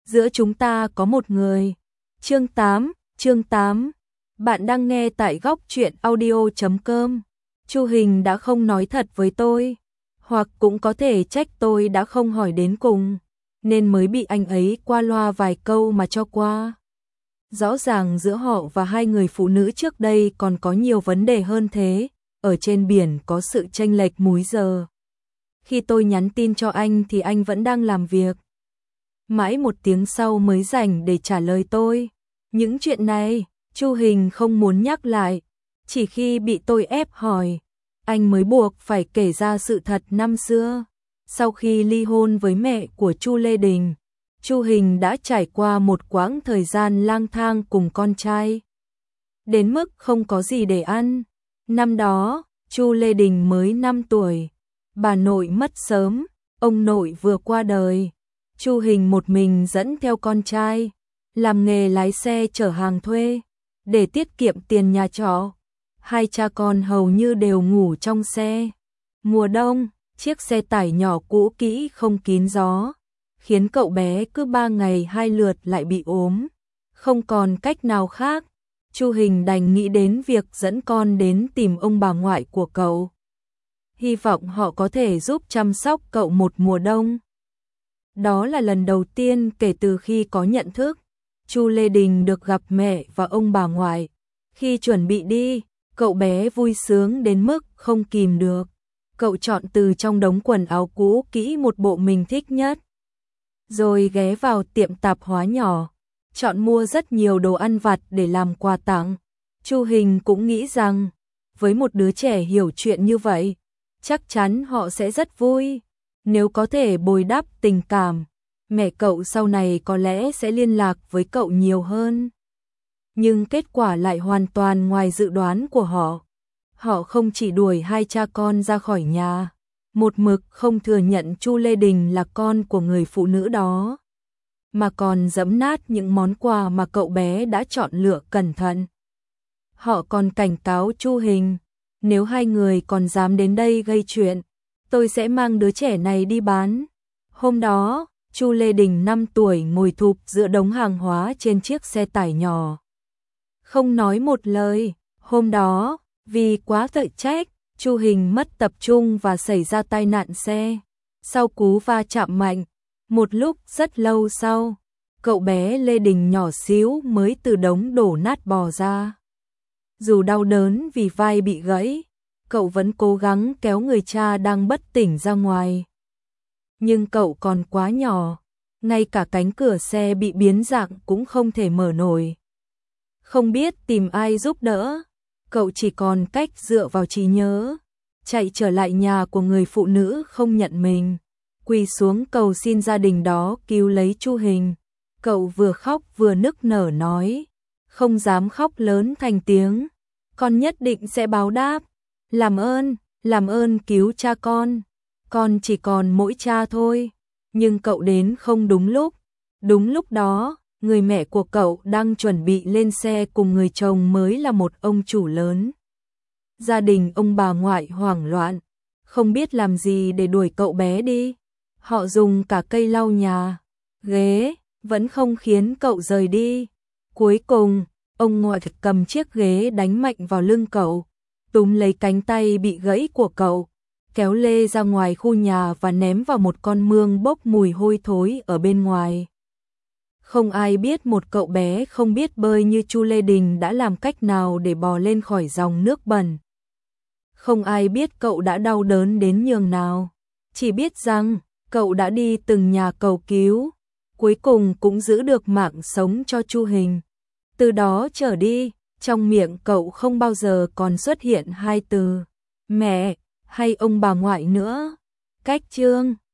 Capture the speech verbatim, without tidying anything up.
giữa chúng ta có một người. Chương tám, chương tám. Bạn đang nghe tại góc truyện audio chấm com. Chu Hình đã không nói thật với tôi, hoặc cũng có thể trách tôi đã không hỏi đến cùng, nên mới bị anh ấy qua loa vài câu mà cho qua. Rõ ràng giữa họ và hai người phụ nữ trước đây còn có nhiều vấn đề hơn thế, ở trên biển có sự chênh lệch múi giờ. Khi tôi nhắn tin cho anh thì anh vẫn đang làm việc. Mãi một tiếng sau mới rảnh để trả lời tôi. Những chuyện này, Chu Hình không muốn nhắc lại, chỉ khi bị tôi ép hỏi, anh mới buộc phải kể ra sự thật năm xưa. Sau khi ly hôn với mẹ của Chu Lê Đình, Chu Hình đã trải qua một quãng thời gian lang thang cùng con trai, đến mức không có gì để ăn. Năm đó, Chu Lê Đình mới năm tuổi, bà nội mất sớm, ông nội vừa qua đời. Chu Hình một mình dẫn theo con trai, làm nghề lái xe chở hàng thuê, để tiết kiệm tiền nhà trọ. Hai cha con hầu như đều ngủ trong xe. Mùa đông, chiếc xe tải nhỏ cũ kỹ không kín gió, khiến cậu bé cứ ba ngày hai lượt lại bị ốm. Không còn cách nào khác, Chu Hình đành nghĩ đến việc dẫn con đến tìm ông bà ngoại của cậu. Hy vọng họ có thể giúp chăm sóc cậu một mùa đông. Đó là lần đầu tiên kể từ khi có nhận thức, Chu Lê Đình được gặp mẹ và ông bà ngoại. Khi chuẩn bị đi, cậu bé vui sướng đến mức không kìm được. Cậu chọn từ trong đống quần áo cũ kỹ một bộ mình thích nhất, rồi ghé vào tiệm tạp hóa nhỏ, chọn mua rất nhiều đồ ăn vặt để làm quà tặng. Chu Hình cũng nghĩ rằng, với một đứa trẻ hiểu chuyện như vậy, chắc chắn họ sẽ rất vui. Nếu có thể bồi đắp tình cảm, mẹ cậu sau này có lẽ sẽ liên lạc với cậu nhiều hơn. Nhưng kết quả lại hoàn toàn ngoài dự đoán của họ. Họ không chỉ đuổi hai cha con ra khỏi nhà, một mực không thừa nhận Chu Lê Đình là con của người phụ nữ đó, mà còn giẫm nát những món quà mà cậu bé đã chọn lựa cẩn thận. Họ còn cảnh cáo Chu Hình, nếu hai người còn dám đến đây gây chuyện, tôi sẽ mang đứa trẻ này đi bán. Hôm đó, Chu Lê Đình năm tuổi ngồi thụp giữa đống hàng hóa trên chiếc xe tải nhỏ, không nói một lời. Hôm đó, vì quá tự trách, Chu Hình mất tập trung và xảy ra tai nạn xe. Sau cú va chạm mạnh, một lúc rất lâu sau, cậu bé Lê Đình nhỏ xíu mới từ đống đổ nát bò ra. Dù đau đớn vì vai bị gãy, cậu vẫn cố gắng kéo người cha đang bất tỉnh ra ngoài. Nhưng cậu còn quá nhỏ, ngay cả cánh cửa xe bị biến dạng cũng không thể mở nổi. Không biết tìm ai giúp đỡ, cậu chỉ còn cách dựa vào trí nhớ, chạy trở lại nhà của người phụ nữ không nhận mình, quỳ xuống cầu xin gia đình đó cứu lấy Chu Hình. Cậu vừa khóc vừa nức nở nói, không dám khóc lớn thành tiếng, con nhất định sẽ báo đáp. Làm ơn, làm ơn cứu cha con, con chỉ còn mỗi cha thôi. Nhưng cậu đến không đúng lúc. Đúng lúc đó, người mẹ của cậu đang chuẩn bị lên xe cùng người chồng mới là một ông chủ lớn. Gia đình ông bà ngoại hoảng loạn, không biết làm gì để đuổi cậu bé đi. Họ dùng cả cây lau nhà, ghế, vẫn không khiến cậu rời đi. Cuối cùng, ông ngoại cầm chiếc ghế đánh mạnh vào lưng cậu, túm lấy cánh tay bị gãy của cậu, kéo lê ra ngoài khu nhà và ném vào một con mương bốc mùi hôi thối ở bên ngoài. Không ai biết một cậu bé không biết bơi như Chu Lê Đình đã làm cách nào để bò lên khỏi dòng nước bẩn. Không ai biết cậu đã đau đớn đến nhường nào, chỉ biết rằng cậu đã đi từng nhà cầu cứu, cuối cùng cũng giữ được mạng sống cho Chu Hình. Từ đó trở đi, trong miệng cậu không bao giờ còn xuất hiện hai từ mẹ hay ông bà ngoại nữa. Cách chương